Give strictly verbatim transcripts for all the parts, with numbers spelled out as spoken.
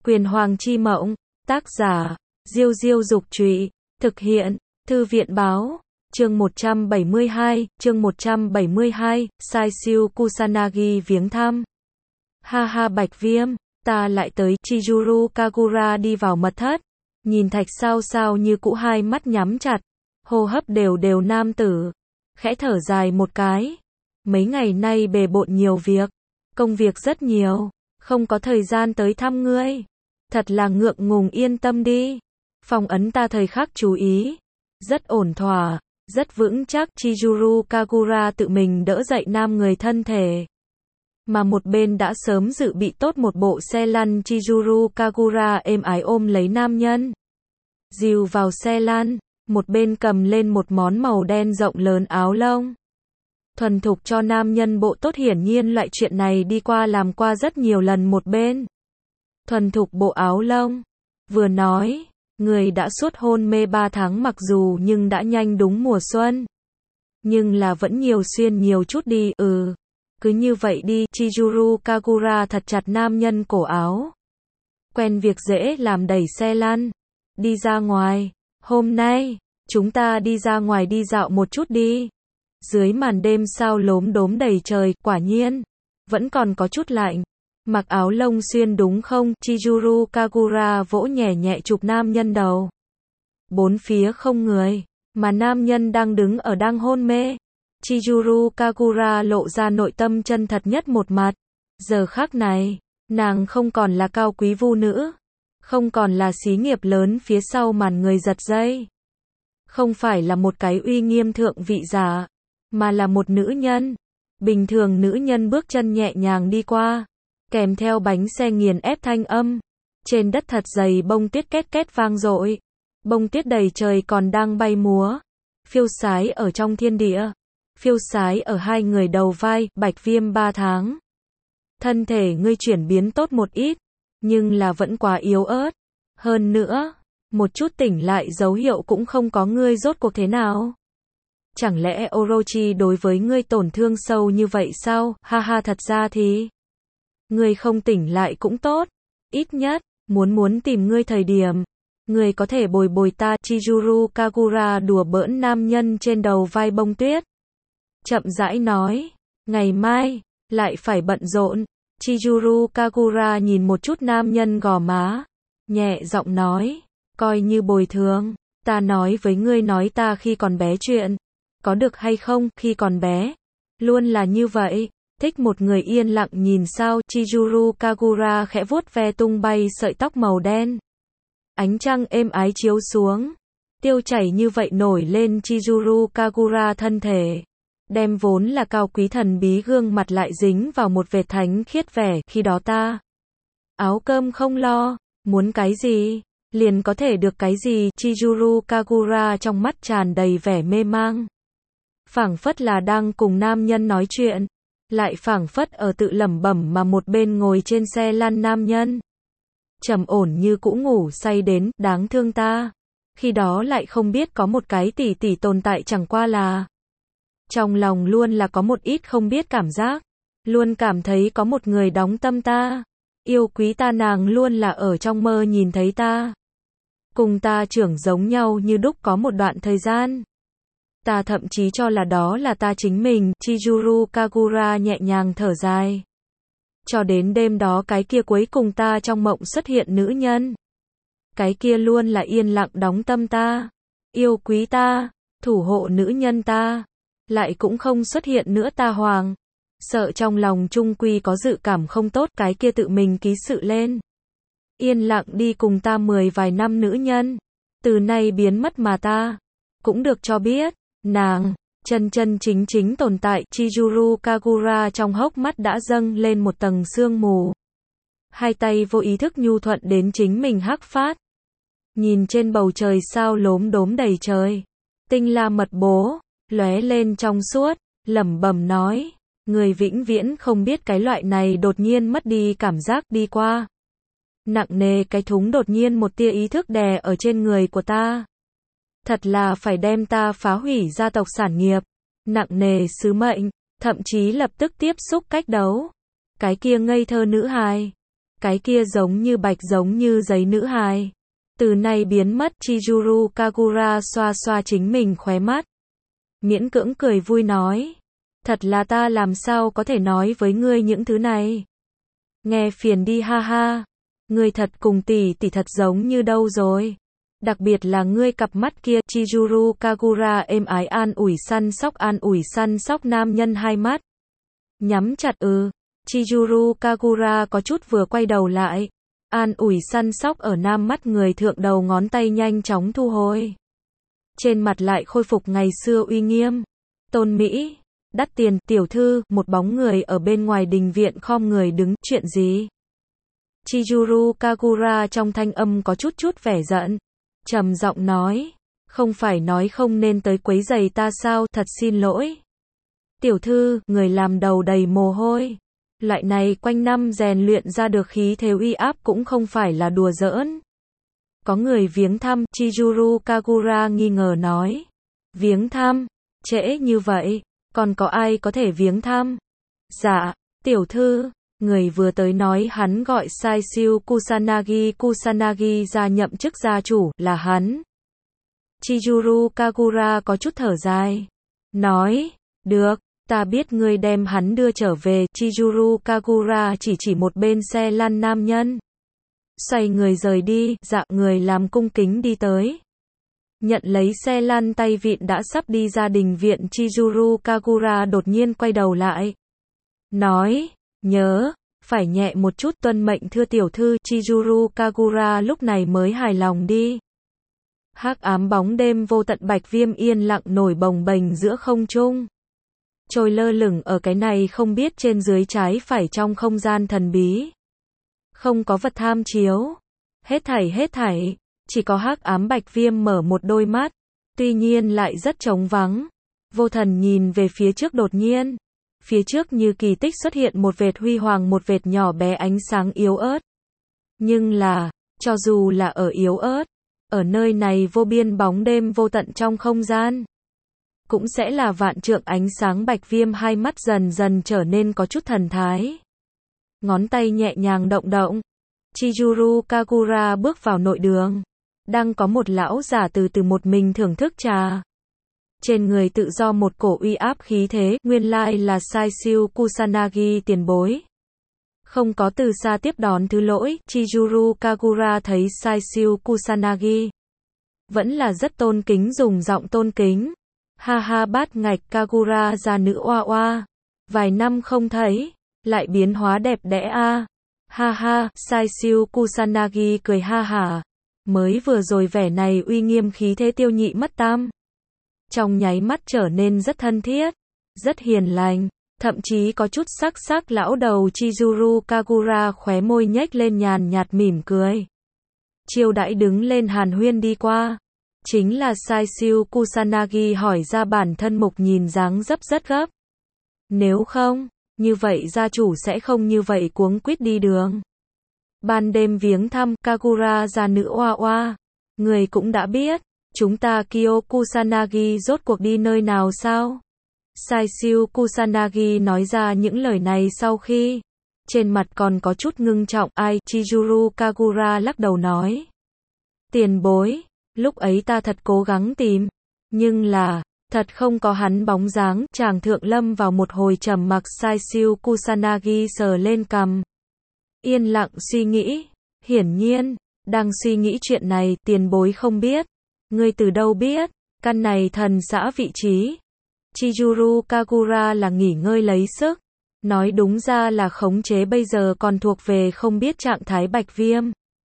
Quyền Hoàng chi mộng, tác giả, Diêu Diêu Dục Trụy, thực hiện, Thư viện Báo, chương một trăm bảy mươi hai, chương một trăm bảy mươi hai, Sai Siêu Kusanagi viếng thăm. Ha ha Bạch Viêm, ta lại tới. Chizuru Kagura đi vào mật thất, nhìn Thạch Sao Sao như cũ hai mắt nhắm chặt, hô hấp đều đều nam tử, khẽ thở dài một cái. Mấy ngày nay bề bộn nhiều việc, công việc rất nhiều, không có thời gian tới thăm ngươi. Thật là ngượng ngùng, yên tâm đi. Phong ấn ta thời khắc chú ý, rất ổn thỏa, rất vững chắc. Chizuru Kagura tự mình đỡ dậy nam người thân thể, mà một bên đã sớm dự bị tốt một bộ xe lăn. Chizuru Kagura êm ái ôm lấy nam nhân, dìu vào xe lăn, một bên cầm lên một món màu đen rộng lớn áo lông, thuần thục cho nam nhân bộ tốt. Hiển nhiên loại chuyện này đi qua làm qua rất nhiều lần. Một bên thuần thục bộ áo lông, vừa nói, người đã suốt hôn mê ba tháng mặc dù nhưng đã nhanh đúng mùa xuân, nhưng là vẫn nhiều xuyên nhiều chút đi. Ừ, cứ như vậy đi. Chizuru Kagura thật chặt nam nhân cổ áo. Quen việc dễ làm, đẩy xe lăn, đi ra ngoài. Hôm nay, chúng ta đi ra ngoài đi dạo một chút đi. Dưới màn đêm sao lốm đốm đầy trời, quả nhiên, vẫn còn có chút lạnh. Mặc áo lông xuyên đúng không? Chizuru Kagura vỗ nhẹ nhẹ chụp nam nhân đầu. Bốn phía không người, mà nam nhân đang đứng ở đang hôn mê. Chizuru Kagura lộ ra nội tâm chân thật nhất một mặt. Giờ khắc này, nàng không còn là cao quý vu nữ, không còn là xí nghiệp lớn phía sau màn người giật dây, không phải là một cái uy nghiêm thượng vị giả, mà là một nữ nhân. Bình thường nữ nhân bước chân nhẹ nhàng đi qua, kèm theo bánh xe nghiền ép thanh âm. Trên đất thật dày bông tuyết két két vang dội. Bông tuyết đầy trời còn đang bay múa, phiêu sái ở trong thiên địa, phiêu sái ở hai người đầu vai. Bạch Viêm, ba tháng, thân thể ngươi chuyển biến tốt một ít, nhưng là vẫn quá yếu ớt. Hơn nữa, một chút tỉnh lại dấu hiệu cũng không có. Ngươi rốt cuộc thế nào? Chẳng lẽ Orochi đối với ngươi tổn thương sâu như vậy sao? Ha ha, thật ra thì ngươi không tỉnh lại cũng tốt, ít nhất muốn muốn tìm ngươi thời điểm, ngươi có thể bồi bồi ta. Chizuru Kagura đùa bỡn nam nhân trên đầu vai bông tuyết, chậm rãi nói, ngày mai lại phải bận rộn. Chizuru Kagura nhìn một chút nam nhân gò má, nhẹ giọng nói, coi như bồi thường, ta nói với ngươi, nói ta khi còn bé chuyện, có được hay không? Khi còn bé, luôn là như vậy, thích một người yên lặng nhìn sao? Chizuru Kagura khẽ vuốt ve tung bay sợi tóc màu đen. Ánh trăng êm ái chiếu xuống, tiêu chảy như vậy nổi lên Chizuru Kagura thân thể, đem vốn là cao quý thần bí gương mặt lại dính vào một vệt thánh khiết vẻ. Khi đó ta áo cơm không lo, muốn cái gì liền có thể được cái gì. Chizuru Kagura trong mắt tràn đầy vẻ mê mang, phảng phất là đang cùng nam nhân nói chuyện, lại phảng phất ở tự lẩm bẩm. Mà một bên ngồi trên xe lăn nam nhân, trầm ổn như cũ ngủ say đến đáng thương. Ta khi đó lại không biết có một cái tỷ tỷ tồn tại, chẳng qua là trong lòng luôn là có một ít không biết cảm giác, luôn cảm thấy có một người đóng tâm ta, yêu quý ta. Nàng luôn là ở trong mơ nhìn thấy ta, cùng ta trưởng giống nhau như đúc. Có một đoạn thời gian, ta thậm chí cho là đó là ta chính mình. Chizuru Kagura nhẹ nhàng thở dài. Cho đến đêm đó, cái kia cuối cùng ta trong mộng xuất hiện nữ nhân, cái kia luôn là yên lặng đóng tâm ta, yêu quý ta, thủ hộ nữ nhân ta, lại cũng không xuất hiện nữa. Ta hoàng sợ trong lòng trung quy có dự cảm không tốt, cái kia tự mình ký sự lên, yên lặng đi cùng ta mười vài năm nữ nhân, từ nay biến mất, mà ta cũng được cho biết, nàng chân chân chính chính tồn tại. Chizuru Kagura trong hốc mắt đã dâng lên một tầng sương mù, hai tay vô ý thức nhu thuận đến chính mình hắc phát, nhìn trên bầu trời sao lốm đốm đầy trời, tinh la mật bố lóe lên trong suốt, lẩm bẩm nói, người vĩnh viễn không biết cái loại này đột nhiên mất đi cảm giác. Đi qua nặng nề cái thúng, đột nhiên một tia ý thức đè ở trên người của ta, thật là phải đem ta phá hủy gia tộc sản nghiệp, nặng nề sứ mệnh, thậm chí lập tức tiếp xúc cách đấu. Cái kia ngây thơ nữ hài, Cái kia giống như bạch giống như giấy nữ hài. Từ nay biến mất. Chizuru Kagura xoa xoa chính mình khóe mắt. Miễn cưỡng cười vui nói. Thật là ta làm sao có thể nói với ngươi những thứ này. Nghe phiền đi ha ha. Ngươi thật cùng tỷ tỷ thật giống như đâu rồi. Đặc biệt là ngươi cặp mắt kia. Chizuru Kagura êm ái an ủi săn sóc an ủi săn sóc nam nhân hai mắt. Nhắm chặt ừ. Chizuru Kagura có chút vừa quay đầu lại. An ủi săn sóc ở nam mắt người thượng đầu ngón tay nhanh chóng thu hồi. Trên mặt lại khôi phục ngày xưa uy nghiêm. Tôn Mỹ. Đắt tiền, tiểu thư, một bóng người ở bên ngoài đình viện khom người đứng, chuyện gì? Chizuru Kagura trong thanh âm có chút chút vẻ giận. Trầm giọng nói. Không phải nói không nên tới quấy giày ta sao, thật xin lỗi. Tiểu thư, người làm đầu đầy mồ hôi. Loại này quanh năm rèn luyện ra được khí thế uy áp cũng không phải là đùa giỡn. Có người viếng thăm, Chizuru Kagura nghi ngờ nói. Viếng thăm? Trễ như vậy, còn có ai có thể viếng thăm? Dạ, tiểu thư, người vừa tới nói hắn gọi Saisyu Kusanagi Kusanagi ra nhậm chức gia chủ, là hắn. Chizuru Kagura có chút thở dài. Nói, được. Ta biết ngươi đem hắn đưa trở về. Chizuru Kagura chỉ chỉ một bên xe lăn nam nhân. Xoay người rời đi, dạ người làm cung kính đi tới. Nhận lấy xe lăn tay vịn đã sắp đi ra đình viện. Chizuru Kagura đột nhiên quay đầu lại. Nói, nhớ, phải nhẹ một chút tuân mệnh thưa tiểu thư. Chizuru Kagura lúc này mới hài lòng đi. Hắc ám bóng đêm vô tận bạch viêm yên lặng nổi bồng bềnh giữa không trung. Trôi lơ lửng ở cái này không biết trên dưới trái phải trong không gian thần bí. Không có vật tham chiếu. Hết thảy hết thảy. Chỉ có hắc ám bạch viêm mở một đôi mắt. Tuy nhiên lại rất trống vắng. Vô thần nhìn về phía trước đột nhiên. Phía trước như kỳ tích xuất hiện một vệt huy hoàng một vệt nhỏ bé ánh sáng yếu ớt. Nhưng là, cho dù là ở yếu ớt, ở nơi này vô biên bóng đêm vô tận trong không gian. Cũng sẽ là vạn trượng ánh sáng bạch viêm hai mắt dần dần trở nên có chút thần thái. Ngón tay nhẹ nhàng động động. Chizuru Kagura bước vào nội đường. Đang có một lão giả từ từ một mình thưởng thức trà. Trên người tự do một cổ uy áp khí thế, nguyên lai là Saisyu Kusanagi tiền bối. Không có từ xa tiếp đón thứ lỗi, Chizuru Kagura thấy Saisyu Kusanagi. Vẫn là rất tôn kính dùng giọng tôn kính. Ha ha bát ngạch Kagura già nữ oa oa. Vài năm không thấy, lại biến hóa đẹp đẽ a. Ha ha, Saisyu Kusanagi cười ha hả. Mới vừa rồi vẻ này uy nghiêm khí thế tiêu nhị mất tam. Trong nháy mắt trở nên rất thân thiết, rất hiền lành, thậm chí có chút sắc sắc lão đầu. Chizuru Kagura khóe môi nhếch lên nhàn nhạt mỉm cười. Chiêu đãi đứng lên hàn huyên đi qua. Chính là Saisyu Kusanagi hỏi ra bản thân mục nhìn dáng dấp rất gấp. Nếu không, như vậy gia chủ sẽ không như vậy cuống quýt đi đường. Ban đêm viếng thăm Kagura gia nữ oa oa. Người cũng đã biết, chúng ta Kyo Kusanagi rốt cuộc đi nơi nào sao? Saisyu Kusanagi nói ra những lời này sau khi, trên mặt còn có chút ngưng trọng. Ai? Chizuru Kagura lắc đầu nói. Tiền bối. Lúc ấy ta thật cố gắng tìm, nhưng là, thật không có hắn bóng dáng. Chàng thượng lâm vào một hồi trầm mặc. Saisyu Kusanagi sờ lên cằm. Yên lặng suy nghĩ. Hiển nhiên, đang suy nghĩ chuyện này. Tiền bối không biết. Ngươi từ đâu biết? Căn này thần xã vị trí. Chizuru Kagura là nghỉ ngơi lấy sức. Nói đúng ra là khống chế bây giờ còn thuộc về không biết trạng thái bạch viêm.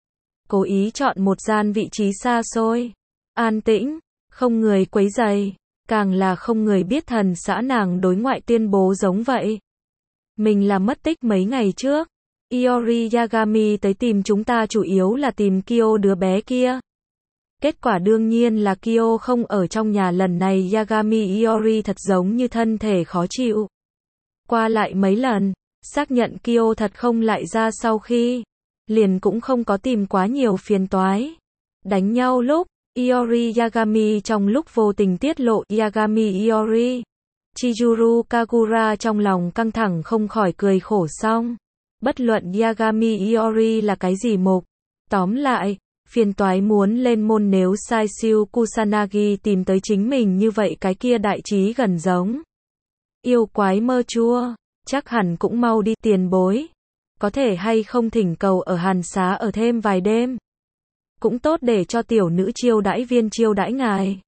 Cố ý chọn một gian vị trí xa xôi, an tĩnh, không người quấy rầy, càng là không người biết thần xã nàng đối ngoại tuyên bố giống vậy. Mình là mất tích mấy ngày trước. Iori Yagami tới tìm chúng ta chủ yếu là tìm Kyo đứa bé kia. Kết quả đương nhiên là Kyo không ở trong nhà. Lần này Yagami Iori thật giống như thân thể khó chịu. Qua lại mấy lần, xác nhận Kyo thật không lại ra sau khi, liền cũng không có tìm quá nhiều phiền toái. Đánh nhau lúc, Iori Yagami trong lúc vô tình tiết lộ Yagami Iori. Chizuru Kagura trong lòng căng thẳng không khỏi cười khổ xong. Bất luận Yagami Iori là cái gì mục. Tóm lại, phiền toái muốn lên môn nếu Saisyu Kusanagi tìm tới chính mình như vậy cái kia đại trí gần giống. Yêu quái mơ chua, chắc hẳn cũng mau đi tiền bối. Có thể hay không thỉnh cầu ở Hàn Xá ở thêm vài đêm. Cũng tốt để cho tiểu nữ chiêu đãi viên chiêu đãi ngài.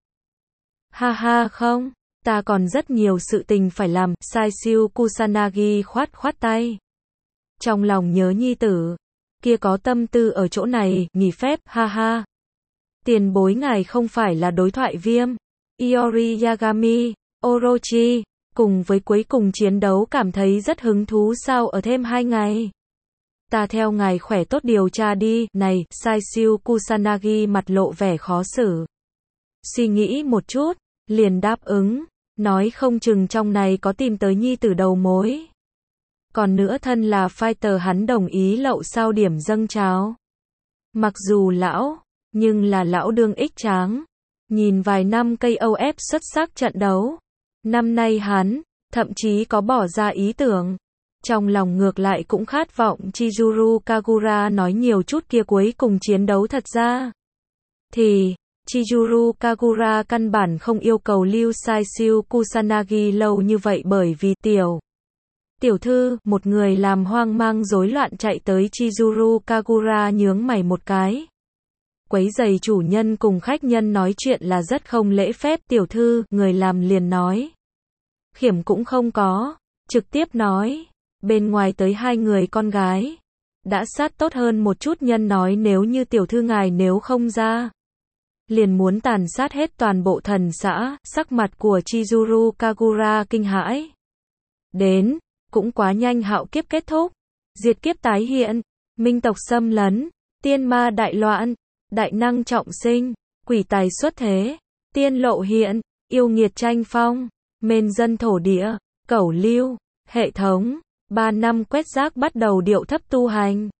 Ha ha không, ta còn rất nhiều sự tình phải làm, Saisyu Kusanagi khoát khoát tay. Trong lòng nhớ nhi tử, kia có tâm tư ở chỗ này, nghỉ phép, ha ha. Tiền bối ngài không phải là đối thoại viêm. Iori Yagami, Orochi, cùng với cuối cùng chiến đấu cảm thấy rất hứng thú sao ở thêm hai ngày. Ta theo ngài khỏe tốt điều tra đi, này, Saisyu Kusanagi mặt lộ vẻ khó xử. Suy nghĩ một chút, liền đáp ứng, nói không chừng trong này có tìm tới nhi tử đầu mối. Còn nữa thân là fighter hắn đồng ý lậu sao điểm dâng cháo. Mặc dù lão, nhưng là lão đương ích tráng. Nhìn vài năm ca o ép xuất sắc trận đấu. Năm nay hắn, thậm chí có bỏ ra ý tưởng. Trong lòng ngược lại cũng khát vọng Chizuru Kagura nói nhiều chút kia cuối cùng chiến đấu thật ra. Thì, Chizuru Kagura căn bản không yêu cầu lưu Saisyu Kusanagi lâu như vậy bởi vì tiểu. Tiểu thư, một người làm hoang mang rối loạn chạy tới Chizuru Kagura nhướng mày một cái. Quấy giày chủ nhân cùng khách nhân nói chuyện là rất không lễ phép tiểu thư, người làm liền nói. Khiểm cũng không có, trực tiếp nói, bên ngoài tới hai người con gái. Đã sát tốt hơn một chút nhân nói nếu như tiểu thư ngài nếu không ra. Liền muốn tàn sát hết toàn bộ thần xã, sắc mặt của Chizuru Kagura kinh hãi. Đến, cũng quá nhanh hạo kiếp kết thúc. Diệt kiếp tái hiện, minh tộc xâm lấn, tiên ma đại loạn, đại năng trọng sinh, quỷ tài xuất thế, tiên lộ hiện, yêu nghiệt tranh phong, mên dân thổ địa, cẩu lưu, hệ thống, ba năm quét rác bắt đầu điệu thấp tu hành.